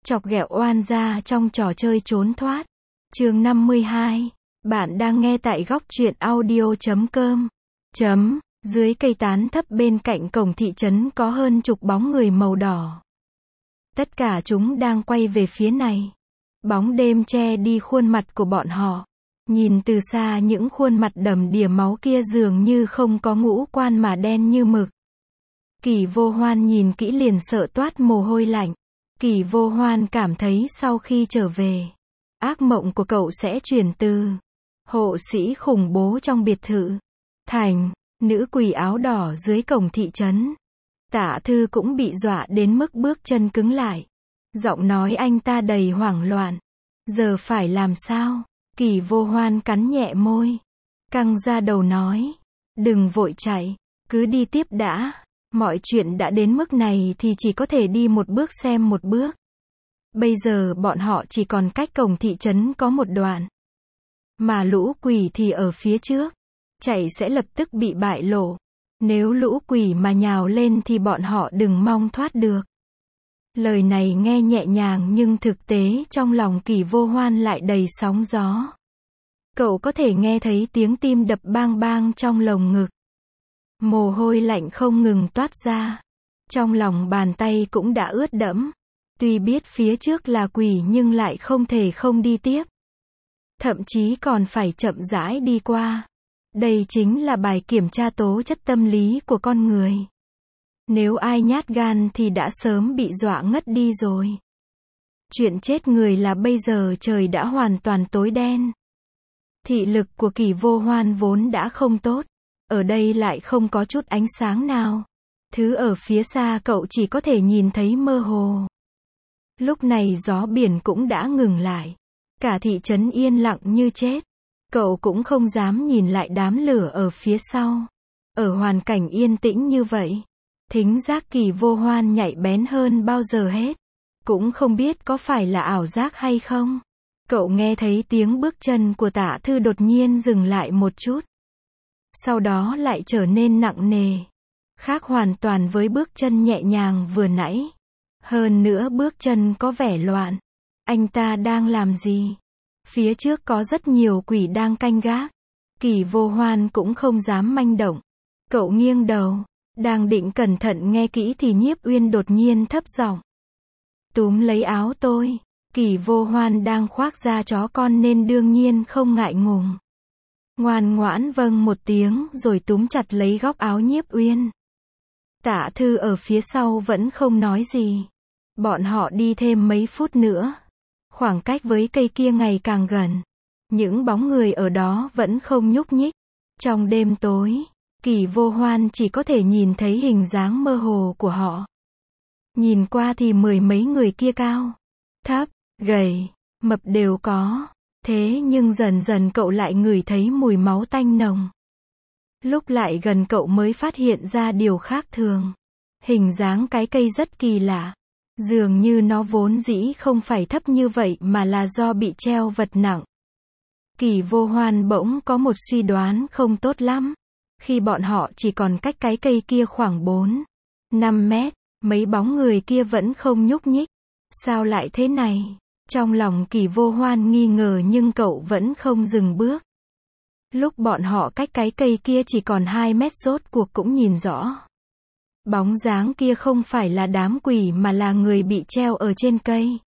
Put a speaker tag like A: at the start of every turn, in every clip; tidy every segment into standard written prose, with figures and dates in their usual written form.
A: Chọc ghẹo oan gia trong trò chơi trốn thoát. Chương 52. Bạn đang nghe tại góc truyện audio.com. Dưới cây tán thấp bên cạnh cổng thị trấn có hơn chục bóng người màu đỏ. Tất cả chúng đang quay về phía này. Bóng đêm che đi khuôn mặt của bọn họ. Nhìn từ xa những khuôn mặt đầm đìa máu kia dường như không có ngũ quan mà đen như mực. Kỷ Vô Hoan nhìn kỹ liền sợ toát mồ hôi lạnh. Kỷ Vô Hoan cảm thấy sau khi trở về, ác mộng của cậu sẽ chuyển từ hộ sĩ khủng bố trong biệt thự thành nữ quỷ áo đỏ dưới cổng thị trấn. Tạ Thư cũng bị dọa đến mức bước chân cứng lại. Giọng nói anh ta đầy hoảng loạn. Giờ phải làm sao? Kỷ Vô Hoan cắn nhẹ môi, căng ra đầu nói, đừng vội chạy, cứ đi tiếp đã. Mọi chuyện đã đến mức này thì chỉ có thể đi một bước xem một bước. Bây giờ bọn họ chỉ còn cách cổng thị trấn có một đoạn. Mà lũ quỷ thì ở phía trước. Chạy sẽ lập tức bị bại lộ. Nếu lũ quỷ mà nhào lên thì bọn họ đừng mong thoát được. Lời này nghe nhẹ nhàng nhưng thực tế trong lòng Kỷ Vô Hoan lại đầy sóng gió. Cậu có thể nghe thấy tiếng tim đập bang bang trong lồng ngực. Mồ hôi lạnh không ngừng toát ra. Trong lòng bàn tay cũng đã ướt đẫm. Tuy biết phía trước là quỷ nhưng lại không thể không đi tiếp. Thậm chí còn phải chậm rãi đi qua. Đây chính là bài kiểm tra tố chất tâm lý của con người. Nếu ai nhát gan thì đã sớm bị dọa ngất đi rồi. Chuyện chết người là bây giờ trời đã hoàn toàn tối đen. Thị lực của Kỷ Vô Hoan vốn đã không tốt. Ở đây lại không có chút ánh sáng nào. Thứ ở phía xa cậu chỉ có thể nhìn thấy mơ hồ. Lúc này gió biển cũng đã ngừng lại. Cả thị trấn yên lặng như chết. Cậu cũng không dám nhìn lại đám lửa ở phía sau. Ở hoàn cảnh yên tĩnh như vậy, thính giác Kỷ Vô Hoan nhạy bén hơn bao giờ hết. Cũng không biết có phải là ảo giác hay không. Cậu nghe thấy tiếng bước chân của Tạ Thư đột nhiên dừng lại một chút. Sau đó lại trở nên nặng nề. Khác hoàn toàn với bước chân nhẹ nhàng vừa nãy. Hơn nữa bước chân có vẻ loạn. Anh ta đang làm gì? Phía trước có rất nhiều quỷ đang canh gác. Kỷ Vô Hoan cũng không dám manh động. Cậu nghiêng đầu, đang định cẩn thận nghe kỹ thì Nhiếp Uyên đột nhiên thấp giọng. Túm lấy áo tôi. Kỷ Vô Hoan đang khoác da chó con nên đương nhiên không ngại ngùng. Ngoan ngoãn vâng một tiếng rồi túm chặt lấy góc áo Nhiếp Uyên. Tạ Thư ở phía sau vẫn không nói gì. Bọn họ đi thêm mấy phút nữa. Khoảng cách với cây kia ngày càng gần. Những bóng người ở đó vẫn không nhúc nhích. Trong đêm tối, Kỷ Vô Hoan chỉ có thể nhìn thấy hình dáng mơ hồ của họ. Nhìn qua thì mười mấy người kia cao, thấp, gầy, mập đều có. Thế nhưng dần dần cậu lại ngửi thấy mùi máu tanh nồng. Lúc lại gần cậu mới phát hiện ra điều khác thường. Hình dáng cái cây rất kỳ lạ. Dường như nó vốn dĩ không phải thấp như vậy mà là do bị treo vật nặng. Kỷ Vô Hoan bỗng có một suy đoán không tốt lắm. Khi bọn họ chỉ còn cách cái cây kia khoảng 4-5 mét, mấy bóng người kia vẫn không nhúc nhích. Sao lại thế này? Trong lòng Kỷ Vô Hoan nghi ngờ nhưng cậu vẫn không dừng bước. Lúc bọn họ cách cái cây kia chỉ còn 2 mét rốt cuộc cũng nhìn rõ. Bóng dáng kia không phải là đám quỷ mà là người bị treo ở trên cây.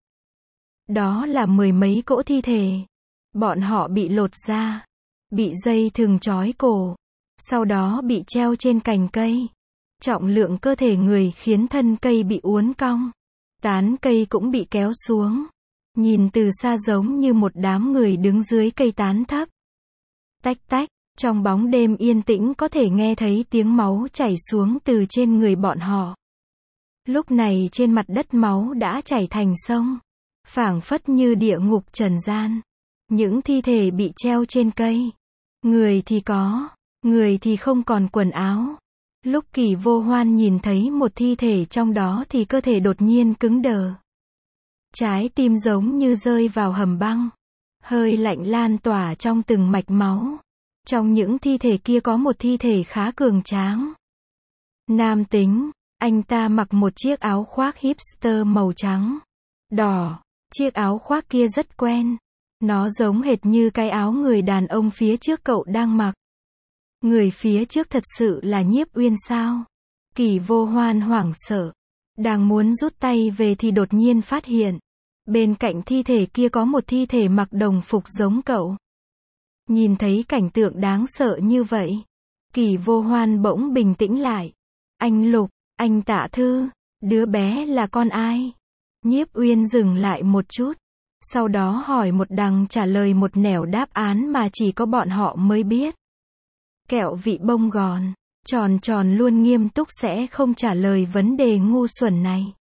A: Đó là mười mấy cỗ thi thể. Bọn họ bị lột da, bị dây thừng trói cổ, sau đó bị treo trên cành cây. Trọng lượng cơ thể người khiến thân cây bị uốn cong. Tán cây cũng bị kéo xuống. Nhìn từ xa giống như một đám người đứng dưới cây tán thấp. Tách tách, trong bóng đêm yên tĩnh có thể nghe thấy tiếng máu chảy xuống từ trên người bọn họ. Lúc này trên mặt đất máu đã chảy thành sông. Phảng phất như địa ngục trần gian. Những thi thể bị treo trên cây. Người thì có, người thì không còn quần áo. Lúc Kỷ Vô Hoan nhìn thấy một thi thể trong đó thì cơ thể đột nhiên cứng đờ. Trái tim giống như rơi vào hầm băng. Hơi lạnh lan tỏa trong từng mạch máu. Trong những thi thể kia có một thi thể khá cường tráng. Nam tính, anh ta mặc một chiếc áo khoác hipster màu trắng. đỏ. Chiếc áo khoác kia rất quen. Nó giống hệt như cái áo người đàn ông phía trước cậu đang mặc. Người phía trước thật sự là Nhiếp Uyên sao? Kỷ Vô Hoan hoảng sợ. Đang muốn rút tay về thì đột nhiên phát hiện. Bên cạnh thi thể kia có một thi thể mặc đồng phục giống cậu. Nhìn thấy cảnh tượng đáng sợ như vậy. Kỷ Vô Hoan bỗng bình tĩnh lại. Anh Lục, anh Tạ Thư, đứa bé là con ai? Nhiếp Uyên dừng lại một chút. Sau đó hỏi một đằng trả lời một nẻo đáp án mà chỉ có bọn họ mới biết. Kẹo vị bông gòn. Tròn tròn luôn nghiêm túc sẽ không trả lời vấn đề ngu xuẩn này.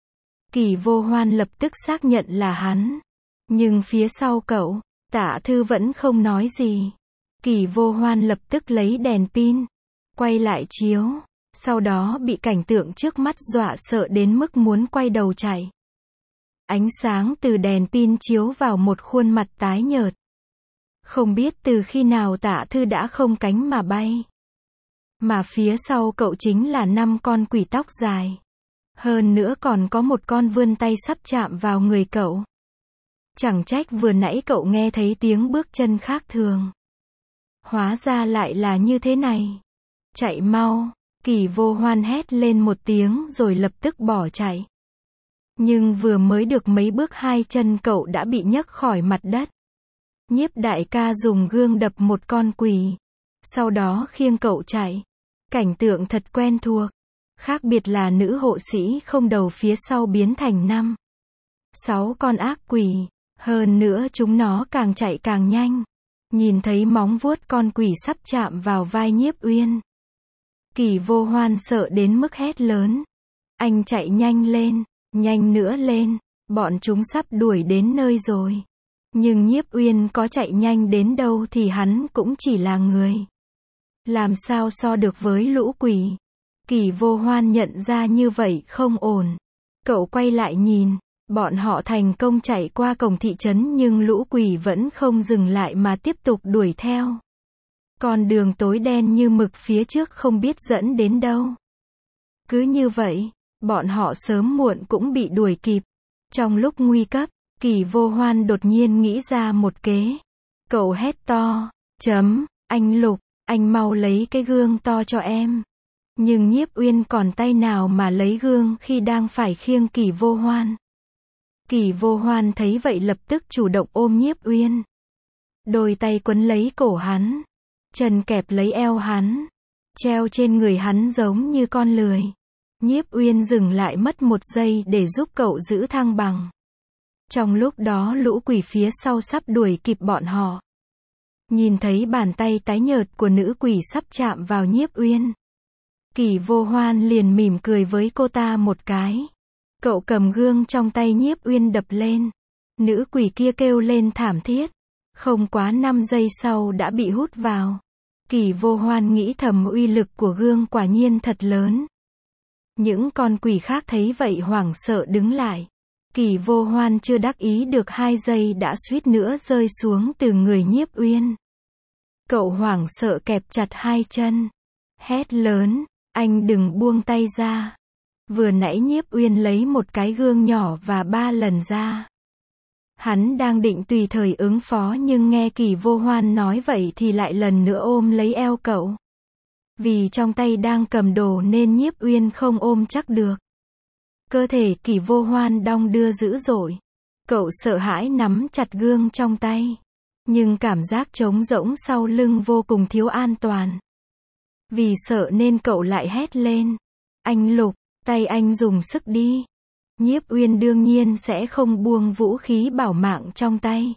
A: Kỷ Vô Hoan lập tức xác nhận là hắn. Nhưng phía sau cậu, Tạ Thư vẫn không nói gì. Kỷ Vô Hoan lập tức lấy đèn pin, quay lại chiếu. Sau đó bị cảnh tượng trước mắt dọa sợ đến mức muốn quay đầu chạy. Ánh sáng từ đèn pin chiếu vào một khuôn mặt tái nhợt. Không biết từ khi nào Tạ Thư đã không cánh mà bay. Mà phía sau cậu chính là 5 con quỷ tóc dài. Hơn nữa còn có một con vươn tay sắp chạm vào người cậu. Chẳng trách vừa nãy cậu nghe thấy tiếng bước chân khác thường. Hóa ra lại là như thế này. Chạy mau, Kỷ Vô Hoan hét lên một tiếng rồi lập tức bỏ chạy. Nhưng vừa mới được mấy bước 2 chân cậu đã bị nhấc khỏi mặt đất. Nhiếp đại ca dùng gương đập một con quỷ. Sau đó khiêng cậu chạy. Cảnh tượng thật quen thuộc. Khác biệt là nữ hộ sĩ không đầu phía sau biến thành 5, 6 con ác quỷ. Hơn nữa chúng nó càng chạy càng nhanh. Nhìn thấy móng vuốt con quỷ sắp chạm vào vai Nhiếp Uyên. Kỷ Vô Hoan sợ đến mức hét lớn. Anh chạy nhanh lên, nhanh nữa lên, bọn chúng sắp đuổi đến nơi rồi. Nhưng Nhiếp Uyên có chạy nhanh đến đâu thì hắn cũng chỉ là người. Làm sao so được với lũ quỷ. Kỷ Vô Hoan nhận ra như vậy không ổn. Cậu quay lại nhìn. Bọn họ thành công chạy qua cổng thị trấn nhưng lũ quỷ vẫn không dừng lại mà tiếp tục đuổi theo. Con đường tối đen như mực phía trước không biết dẫn đến đâu. Cứ như vậy, bọn họ sớm muộn cũng bị đuổi kịp. Trong lúc nguy cấp, Kỷ Vô Hoan đột nhiên nghĩ ra một kế. Cậu hét to, anh Lục, anh mau lấy cái gương to cho em. Nhưng Nhiếp Uyên còn tay nào mà lấy gương khi đang phải khiêng Kỷ Vô Hoan. Kỷ Vô Hoan thấy vậy lập tức chủ động ôm Nhiếp Uyên. Đôi tay quấn lấy cổ hắn. Chân kẹp lấy eo hắn. Treo trên người hắn giống như con lười. Nhiếp Uyên dừng lại mất 1 giây để giúp cậu giữ thăng bằng. Trong lúc đó lũ quỷ phía sau sắp đuổi kịp bọn họ. Nhìn thấy bàn tay tái nhợt của nữ quỷ sắp chạm vào Nhiếp Uyên. Kỷ Vô Hoan liền mỉm cười với cô ta một cái. Cậu cầm gương trong tay Nhiếp Uyên đập lên. Nữ quỷ kia kêu lên thảm thiết. Không quá 5 giây sau đã bị hút vào. Kỷ Vô Hoan nghĩ thầm uy lực của gương quả nhiên thật lớn. Những con quỷ khác thấy vậy hoảng sợ đứng lại. Kỷ Vô Hoan chưa đắc ý được 2 giây đã suýt nữa rơi xuống từ người Nhiếp Uyên. Cậu hoảng sợ kẹp chặt 2 chân. Hét lớn, anh đừng buông tay ra. Vừa nãy Nhiếp Uyên lấy một cái gương nhỏ và 3 lần ra. Hắn đang định tùy thời ứng phó nhưng nghe Kỷ Vô Hoan nói vậy thì lại lần nữa ôm lấy eo cậu. Vì trong tay đang cầm đồ nên Nhiếp Uyên không ôm chắc được. Cơ thể Kỷ Vô Hoan đong đưa dữ dội. Cậu sợ hãi nắm chặt gương trong tay. Nhưng cảm giác trống rỗng sau lưng vô cùng thiếu an toàn. Vì sợ nên cậu lại hét lên. Anh Lục, tay anh dùng sức đi. Nhiếp Uyên đương nhiên sẽ không buông vũ khí bảo mạng trong tay.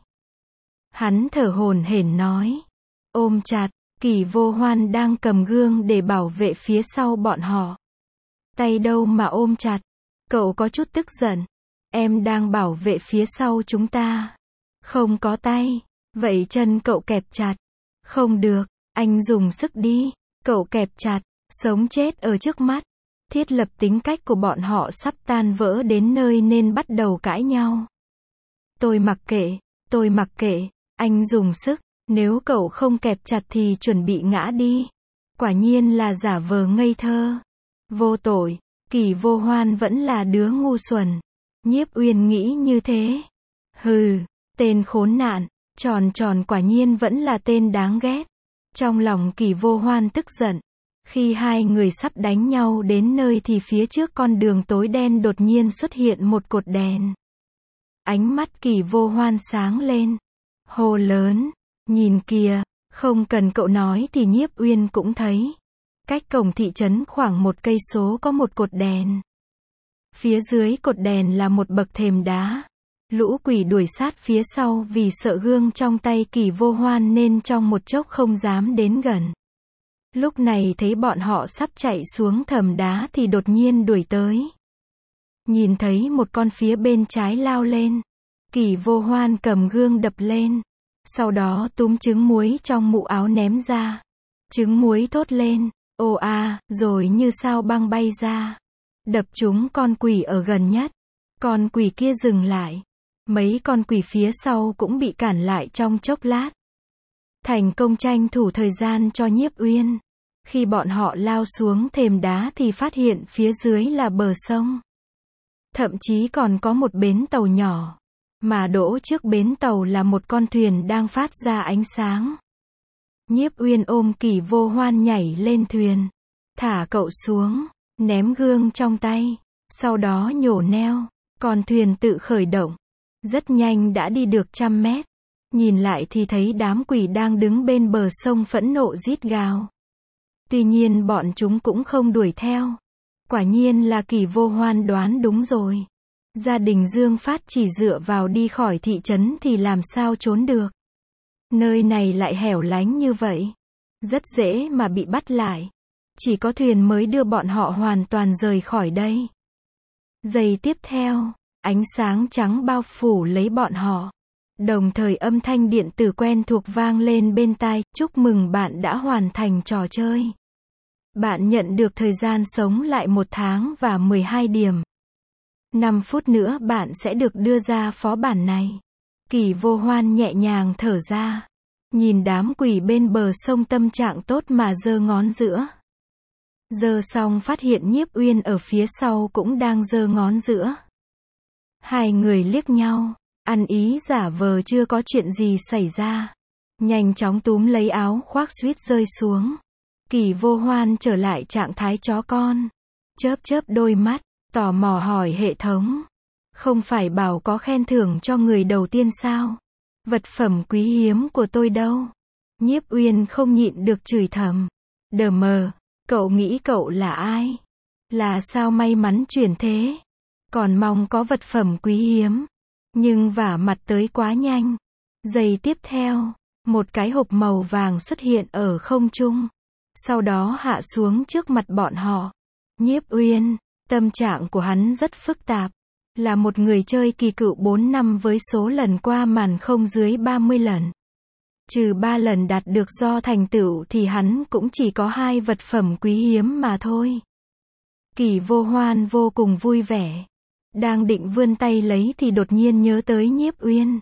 A: Hắn thở hổn hển nói. Ôm chặt, Kỷ Vô Hoan đang cầm gương để bảo vệ phía sau bọn họ. Tay đâu mà ôm chặt. Cậu có chút tức giận. Em đang bảo vệ phía sau chúng ta. Không có tay. Vậy chân cậu kẹp chặt. Không được, anh dùng sức đi. Cậu kẹp chặt, sống chết ở trước mắt. Thiết lập tính cách của bọn họ sắp tan vỡ đến nơi nên bắt đầu cãi nhau. Tôi mặc kệ, anh dùng sức, nếu cậu không kẹp chặt thì chuẩn bị ngã đi. Quả nhiên là giả vờ ngây thơ. Vô tội, Kỷ Vô Hoan vẫn là đứa ngu xuẩn. Nhiếp Uyên nghĩ như thế. Hừ, tên khốn nạn, Tròn Tròn quả nhiên vẫn là tên đáng ghét. Trong lòng Kỷ Vô Hoan tức giận. Khi hai người sắp đánh nhau đến nơi thì phía trước con đường tối đen đột nhiên xuất hiện một cột đèn. Ánh mắt Kỷ Vô Hoan sáng lên. Hô lớn, nhìn kìa, không cần cậu nói thì Nhiếp Uyên cũng thấy. Cách cổng thị trấn khoảng 1 cây số có một cột đèn. Phía dưới cột đèn là một bậc thềm đá. Lũ quỷ đuổi sát phía sau vì sợ gương trong tay Kỷ Vô Hoan nên trong một chốc không dám đến gần. Lúc này thấy bọn họ sắp chạy xuống thềm đá thì đột nhiên đuổi tới. Nhìn thấy một con phía bên trái lao lên. Kỷ Vô Hoan cầm gương đập lên. Sau đó túm trứng muối trong mũ áo ném ra. Trứng muối thốt lên, ô a, rồi như sao băng bay ra. Đập trúng con quỷ ở gần nhất. Con quỷ kia dừng lại. Mấy con quỷ phía sau cũng bị cản lại trong chốc lát. Thành công tranh thủ thời gian cho Nhiếp Uyên. Khi bọn họ lao xuống thềm đá thì phát hiện phía dưới là bờ sông. Thậm chí còn có một bến tàu nhỏ. Mà đỗ trước bến tàu là một con thuyền đang phát ra ánh sáng. Nhiếp Uyên ôm Kỷ Vô Hoan nhảy lên thuyền. Thả cậu xuống, ném gương trong tay. Sau đó nhổ neo. Con thuyền tự khởi động. Rất nhanh đã đi được 100 mét. Nhìn lại thì thấy đám quỷ đang đứng bên bờ sông phẫn nộ rít gào. Tuy nhiên bọn chúng cũng không đuổi theo. Quả nhiên là Kỷ Vô Hoan đoán đúng rồi. Gia đình Dương Phát chỉ dựa vào đi khỏi thị trấn thì làm sao trốn được. Nơi này lại hẻo lánh như vậy. Rất dễ mà bị bắt lại. Chỉ có thuyền mới đưa bọn họ hoàn toàn rời khỏi đây. Giây tiếp theo, ánh sáng trắng bao phủ lấy bọn họ. Đồng thời âm thanh điện tử quen thuộc vang lên bên tai, chúc mừng bạn đã hoàn thành trò chơi. Bạn nhận được thời gian sống lại 1 tháng và 12 điểm. 5 phút nữa bạn sẽ được đưa ra phó bản này. Kỷ Vô Hoan nhẹ nhàng thở ra. Nhìn đám quỷ bên bờ sông tâm trạng tốt mà giơ ngón giữa. Giơ xong phát hiện Nhiếp Uyên ở phía sau cũng đang giơ ngón giữa. Hai người liếc nhau, ăn ý giả vờ chưa có chuyện gì xảy ra. Nhanh chóng túm lấy áo khoác suýt rơi xuống. Kỷ Vô Hoan trở lại trạng thái chó con. Chớp chớp đôi mắt, tò mò hỏi hệ thống. Không phải bảo có khen thưởng cho người đầu tiên sao? Vật phẩm quý hiếm của tôi đâu? Nhiếp Uyên không nhịn được chửi thầm. Đờ mờ, cậu nghĩ cậu là ai? Là sao may mắn chuyển thế? Còn mong có vật phẩm quý hiếm. Nhưng vả mặt tới quá nhanh. Giây tiếp theo, một cái hộp màu vàng xuất hiện ở không trung. Sau đó hạ xuống trước mặt bọn họ. Nhiếp Uyên, tâm trạng của hắn rất phức tạp. Là một người chơi kỳ cựu 4 năm với số lần qua màn không dưới 30 lần. Trừ 3 lần đạt được do thành tựu thì hắn cũng chỉ có 2 vật phẩm quý hiếm mà thôi. Kỷ Vô Hoan vô cùng vui vẻ. Đang định vươn tay lấy thì đột nhiên nhớ tới Nhiếp Uyên.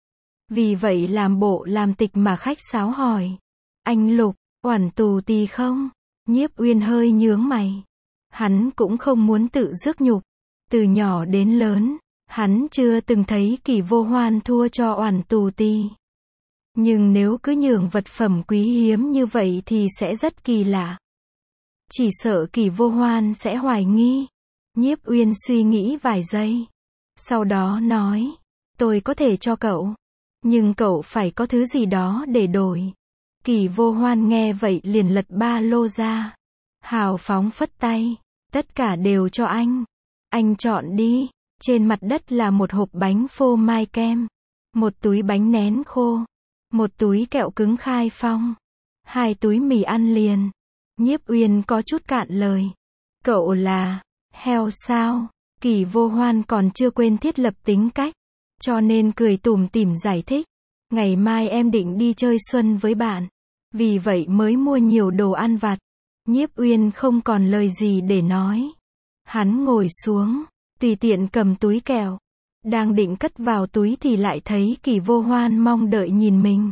A: Vì vậy làm bộ làm tịch mà khách sáo hỏi. Anh Lục, oản tù tì không? Nhiếp Uyên hơi nhướng mày. Hắn cũng không muốn tự rước nhục. Từ nhỏ đến lớn, hắn chưa từng thấy Kỷ Vô Hoan thua cho oản tù tì. Nhưng nếu cứ nhường vật phẩm quý hiếm như vậy thì sẽ rất kỳ lạ. Chỉ sợ Kỷ Vô Hoan sẽ hoài nghi. Nhiếp Uyên suy nghĩ vài giây. Sau đó nói, tôi có thể cho cậu. Nhưng cậu phải có thứ gì đó để đổi. Kỷ Vô Hoan nghe vậy liền lật ba lô ra. Hào phóng phất tay. Tất cả đều cho anh. Anh chọn đi. Trên mặt đất là một hộp bánh phô mai kem. Một túi bánh nén khô. Một túi kẹo cứng Khai Phong. 2 túi mì ăn liền. Nhiếp Uyên có chút cạn lời. Cậu là heo sao? Kỷ Vô Hoan còn chưa quên thiết lập tính cách. Cho nên cười tủm tỉm giải thích. Ngày mai em định đi chơi xuân với bạn. Vì vậy mới mua nhiều đồ ăn vặt. Nhiếp Uyên không còn lời gì để nói. Hắn ngồi xuống, tùy tiện cầm túi kẹo. Đang định cất vào túi thì lại thấy Kỷ Vô Hoan mong đợi nhìn mình.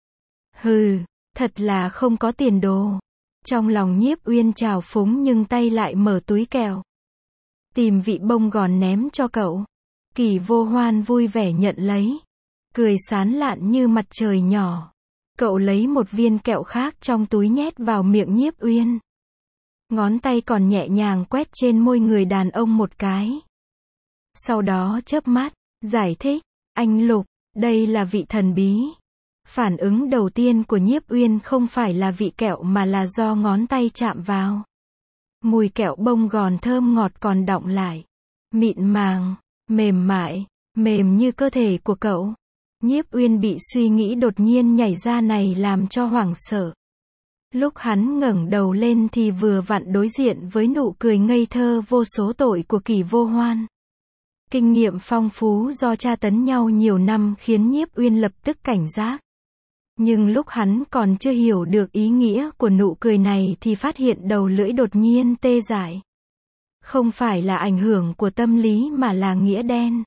A: Hừ, thật là không có tiền đồ. Trong lòng Nhiếp Uyên trào phúng nhưng tay lại mở túi kẹo. Tìm vị bông gòn ném cho cậu. Kỳ Vô Hoan vui vẻ nhận lấy, cười sán lạn như mặt trời nhỏ. Cậu lấy một viên kẹo khác trong túi nhét vào miệng Nhiếp Uyên. Ngón tay còn nhẹ nhàng quét trên môi người đàn ông một cái. Sau đó chớp mắt, giải thích, anh Lục, đây là vị thần bí. Phản ứng đầu tiên của Nhiếp Uyên không phải là vị kẹo mà là do ngón tay chạm vào. Mùi kẹo bông gòn thơm ngọt còn đọng lại. Mịn màng, mềm mại, mềm như cơ thể của cậu. Nhiếp Uyên bị suy nghĩ đột nhiên nhảy ra này làm cho hoảng sợ. Lúc hắn ngẩng đầu lên thì vừa vặn đối diện với nụ cười ngây thơ vô số tội của Kỳ Vô Hoan. Kinh nghiệm phong phú do tra tấn nhau nhiều năm khiến Nhiếp Uyên lập tức cảnh giác. Nhưng lúc hắn còn chưa hiểu được ý nghĩa của nụ cười này thì phát hiện đầu lưỡi đột nhiên tê dại. Không phải là ảnh hưởng của tâm lý mà là nghĩa đen.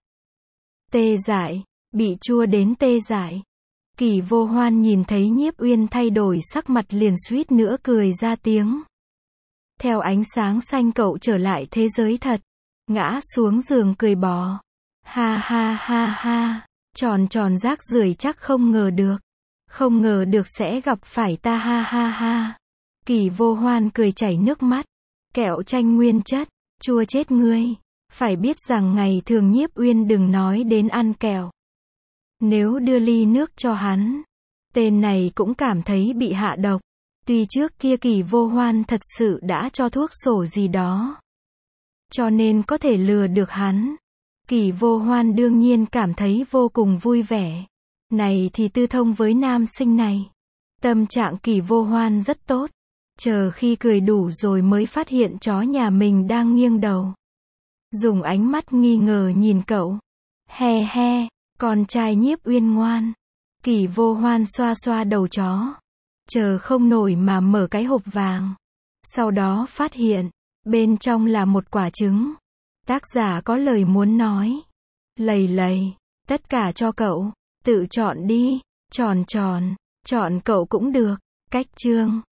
A: Tê dại, bị chua đến tê dại. Kỳ Vô Hoan nhìn thấy Nhiếp Uyên thay đổi sắc mặt liền suýt nữa cười ra tiếng. Theo ánh sáng xanh cậu trở lại thế giới thật. Ngã xuống giường cười bò. Ha ha ha ha. Tròn tròn rác rưởi chắc không ngờ được. Không ngờ được sẽ gặp phải ta ha ha ha. Kỳ Vô Hoan cười chảy nước mắt. Kẹo chanh nguyên chất, chua chết ngươi. Phải biết rằng ngày thường Nhiếp Uyên đừng nói đến ăn kẹo. Nếu đưa ly nước cho hắn, tên này cũng cảm thấy bị hạ độc. Tuy trước kia Kỳ Vô Hoan thật sự đã cho thuốc sổ gì đó, cho nên có thể lừa được hắn. Kỳ Vô Hoan đương nhiên cảm thấy vô cùng vui vẻ. Này thì tư thông với nam sinh này. Tâm trạng Kỳ Vô Hoan rất tốt. Chờ khi cười đủ rồi mới phát hiện chó nhà mình đang nghiêng đầu. Dùng ánh mắt nghi ngờ nhìn cậu. He he, con trai Nhiếp Uyên ngoan. Kỳ Vô Hoan xoa xoa đầu chó. Chờ không nổi mà mở cái hộp vàng. Sau đó phát hiện, bên trong là một quả trứng. Tác giả có lời muốn nói. Lầy lầy, tất cả cho cậu. Tự chọn đi, tròn tròn, chọn cậu cũng được. Cách chương